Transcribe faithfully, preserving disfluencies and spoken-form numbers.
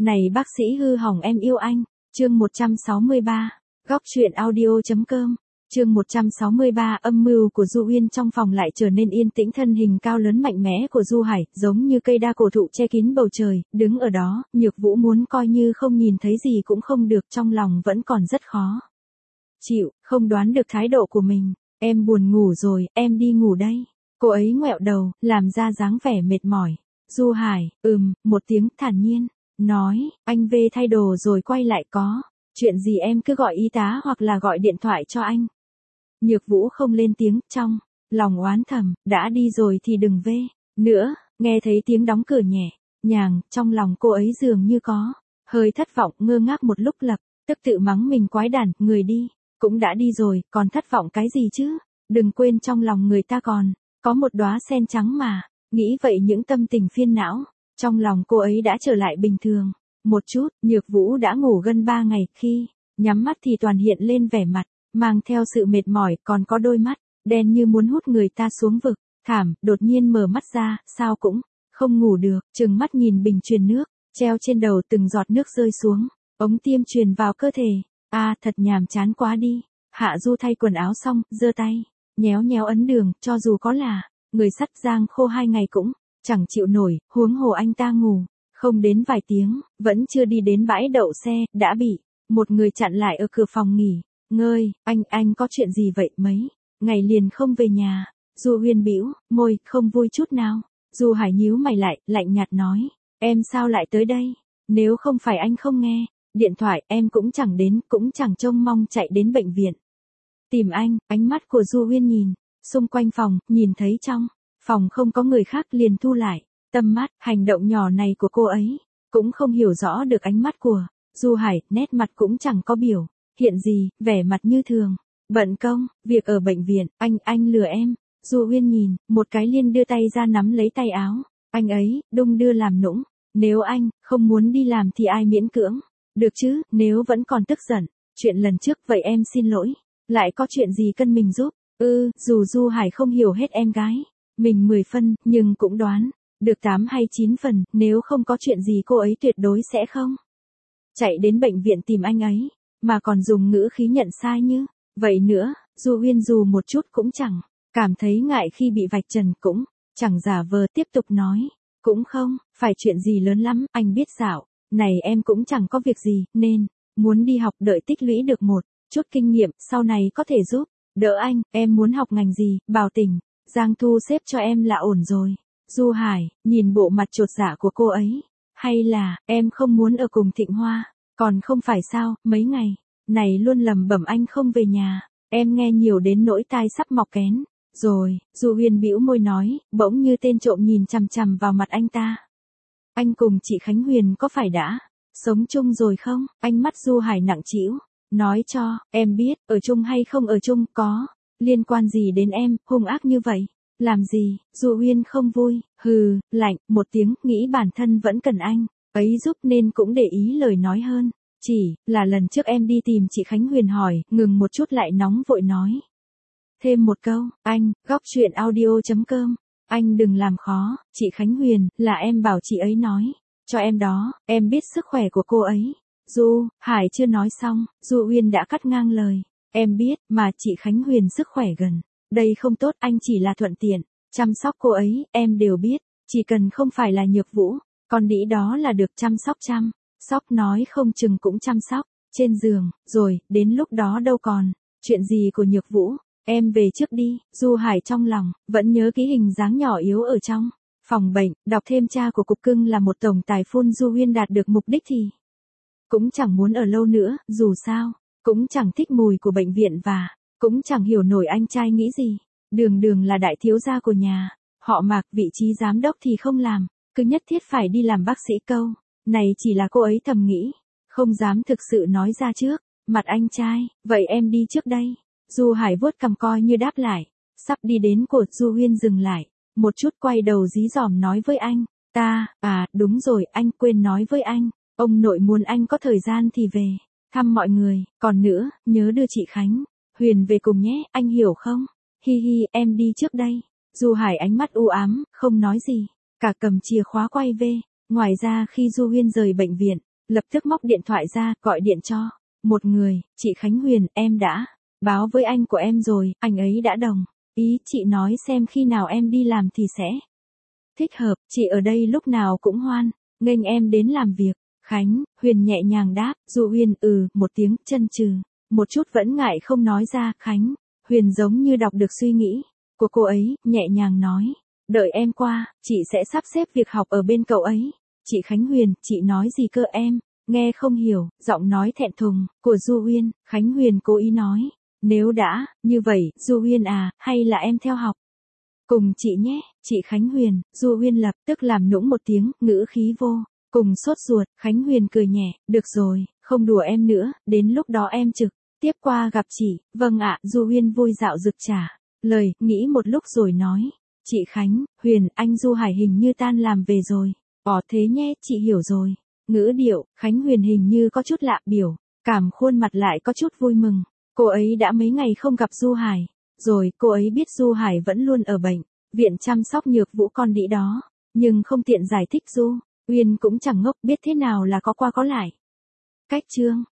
Này bác sĩ hư hỏng em yêu anh. Chương một trăm sáu mươi ba. Góc truyện audio.com. Chương một trăm sáu mươi ba. Âm mưu của Du Uyên. Trong phòng lại trở nên yên tĩnh. Thân hình cao lớn mạnh mẽ của Du Hải, giống như cây đa cổ thụ che kín bầu trời, đứng ở đó. Nhược Vũ muốn coi như không nhìn thấy gì cũng không được, trong lòng vẫn còn rất khó chịu, không đoán được thái độ của mình. Em buồn ngủ rồi, em đi ngủ đây. Cô ấy ngoẹo đầu, làm ra dáng vẻ mệt mỏi. Du Hải, ừm, một tiếng thản nhiên, nói, anh về thay đồ rồi quay lại, có chuyện gì em cứ gọi y tá hoặc là gọi điện thoại cho anh. Nhược Vũ không lên tiếng, trong lòng oán thầm, đã đi rồi thì đừng về nữa. Nghe thấy tiếng đóng cửa nhẹ nhàng, trong lòng cô ấy dường như có hơi thất vọng, ngơ ngác một lúc, lập tức tự mắng mình quái đản, người đi cũng đã đi rồi, còn thất vọng cái gì chứ? Đừng quên trong lòng người ta còn có một đóa sen trắng mà. Nghĩ vậy những tâm tình phiền não trong lòng cô ấy đã trở lại bình thường một chút. Nhược Vũ đã ngủ gần ba ngày, khi nhắm mắt thì toàn hiện lên vẻ mặt mang theo sự mệt mỏi, còn có đôi mắt đen như muốn hút người ta xuống vực thảm. Đột nhiên mở mắt ra, sao cũng không ngủ được, trừng mắt nhìn bình truyền nước treo trên đầu, từng giọt nước rơi xuống ống tiêm truyền vào cơ thể. A à, thật nhàm chán quá đi. Hạ Du thay quần áo xong, giơ tay nhéo nhéo ấn đường, cho dù có là người sắt giang khô hai ngày cũng chẳng chịu nổi, huống hồ anh ta ngủ không đến vài tiếng, vẫn chưa đi đến bãi đậu xe, đã bị một người chặn lại ở cửa phòng nghỉ ngơi. Anh, anh có chuyện gì vậy, mấy ngày liền không về nhà? Du Uyên bĩu môi, không vui chút nào. Du Hải nhíu mày lại, lạnh nhạt nói, em sao lại tới đây? Nếu không phải anh không nghe điện thoại, em cũng chẳng đến, cũng chẳng trông mong chạy đến bệnh viện tìm anh. Ánh mắt của Du Uyên nhìn xung quanh phòng, nhìn thấy trong phòng không có người khác liền thu lại tầm mắt. Hành động nhỏ này của cô ấy cũng không hiểu rõ được ánh mắt của Du Hải, nét mặt cũng chẳng có biểu hiện gì, vẻ mặt như thường. Bận công việc ở bệnh viện, anh anh lừa em. Du Uyên nhìn một cái liền đưa tay ra nắm lấy tay áo anh ấy, đung đưa làm nũng. Nếu anh không muốn đi làm thì ai miễn cưỡng được chứ? Nếu vẫn còn tức giận chuyện lần trước, vậy em xin lỗi. Lại có chuyện gì cần mình giúp? Ừ, dù Du Hải không hiểu hết em gái mình mười phân, nhưng cũng đoán được tám hay chín phần, nếu không có chuyện gì cô ấy tuyệt đối sẽ không chạy đến bệnh viện tìm anh ấy, mà còn dùng ngữ khí nhận sai như vậy nữa. Du Uyên dù một chút cũng chẳng cảm thấy ngại khi bị vạch trần, cũng chẳng giả vờ, tiếp tục nói, cũng không phải chuyện gì lớn lắm, anh biết dạo này em cũng chẳng có việc gì, nên muốn đi học, đợi tích lũy được một chút kinh nghiệm, sau này có thể giúp đỡ anh. Em muốn học ngành gì? Bảo tỉnh Giang thu xếp cho em là ổn rồi. Du Hải nhìn bộ mặt chột dạ của cô ấy, hay là em không muốn ở cùng Thịnh Hoa? Còn không phải sao, mấy ngày này luôn lẩm bẩm anh không về nhà, em nghe nhiều đến nỗi tai sắp mọc kén rồi. Du Uyên bĩu môi nói, bỗng như tên trộm nhìn chằm chằm vào mặt anh ta. Anh cùng chị Khánh Huyền có phải đã sống chung rồi không? Ánh mắt Du Hải nặng trĩu, nói cho em biết, ở chung hay không ở chung có liên quan gì đến em? Hung ác như vậy làm gì? Du Uyên không vui, hừ lạnh một tiếng, nghĩ bản thân vẫn cần anh ấy giúp nên cũng để ý lời nói hơn. Chỉ là lần trước em đi tìm chị Khánh Huyền hỏi, ngừng một chút lại nóng vội nói thêm một câu, anh. Góc truyện audio.com. Anh đừng làm khó, chị Khánh Huyền là em bảo chị ấy nói cho em đó, em biết sức khỏe của cô ấy. Du Hải chưa nói xong, Du Uyên đã cắt ngang lời, em biết mà chị Khánh Huyền sức khỏe gần đây không tốt, anh chỉ là thuận tiện chăm sóc cô ấy, em đều biết, chỉ cần không phải là Nhược Vũ con đĩ đó là được. Chăm sóc chăm sóc nói không chừng cũng chăm sóc trên giường rồi, đến lúc đó đâu còn chuyện gì của Nhược Vũ. Em về trước đi. Du Hải trong lòng vẫn nhớ kỹ hình dáng nhỏ yếu ở trong phòng bệnh, đọc thêm cha của cục cưng là một tổng tài phun. Du Uyên đạt được mục đích thì cũng chẳng muốn ở lâu nữa, dù sao cũng chẳng thích mùi của bệnh viện và cũng chẳng hiểu nổi anh trai nghĩ gì. Đường Đường là đại thiếu gia của nhà họ Mạc, vị trí giám đốc thì không làm, cứ nhất thiết phải đi làm bác sĩ. Câu này chỉ là cô ấy thầm nghĩ, không dám thực sự nói ra trước mặt anh trai. Vậy em đi trước đây. Du Hải vuốt cằm coi như đáp lại. Sắp đi đến của Du Uyên dừng lại một chút, quay đầu dí dỏm nói với anh, ta, à, đúng rồi, anh quên nói với anh, ông nội muốn anh có thời gian thì về thăm mọi người, còn nữa, nhớ đưa chị Khánh Huyền về cùng nhé, anh hiểu không? Hi hi, em đi trước đây. Du Hải ánh mắt u ám, không nói gì, cả cầm chìa khóa quay về. Ngoài ra khi Du Uyên rời bệnh viện, lập tức móc điện thoại ra, gọi điện cho một người, chị Khánh Huyền, em đã báo với anh của em rồi, anh ấy đã đồng ý, chị nói xem khi nào em đi làm thì sẽ thích hợp, chị ở đây lúc nào cũng hoan nghênh em đến làm việc. Khánh Huyền nhẹ nhàng đáp, Du Uyên ừ, một tiếng, chân trừ một chút vẫn ngại không nói ra. Khánh Huyền giống như đọc được suy nghĩ của cô ấy, nhẹ nhàng nói, đợi em qua, chị sẽ sắp xếp việc học ở bên cậu ấy. Chị Khánh Huyền, chị nói gì cơ em? Nghe không hiểu, giọng nói thẹn thùng của Du Uyên. Khánh Huyền cố ý nói, nếu đã như vậy, Du Uyên à, hay là em theo học cùng chị nhé. Chị Khánh Huyền, Du Uyên lập tức làm nũng một tiếng, ngữ khí vô cùng sốt ruột. Khánh Huyền cười nhẹ, được rồi, không đùa em nữa, đến lúc đó em trực tiếp qua gặp chị. Vâng ạ. Du Uyên vui dạo rực trả lời, nghĩ một lúc rồi nói, chị Khánh Huyền, anh Du Hải hình như tan làm về rồi. Ồ thế nhé, chị hiểu rồi. Ngữ điệu Khánh Huyền hình như có chút lạ, biểu cảm khuôn mặt lại có chút vui mừng. Cô ấy đã mấy ngày không gặp Du Hải rồi, cô ấy biết Du Hải vẫn luôn ở bệnh viện chăm sóc nhược vũ con đĩ đó, nhưng không tiện giải thích. Du Uyên cũng chẳng ngốc, biết thế nào là có qua có lại. Cách chương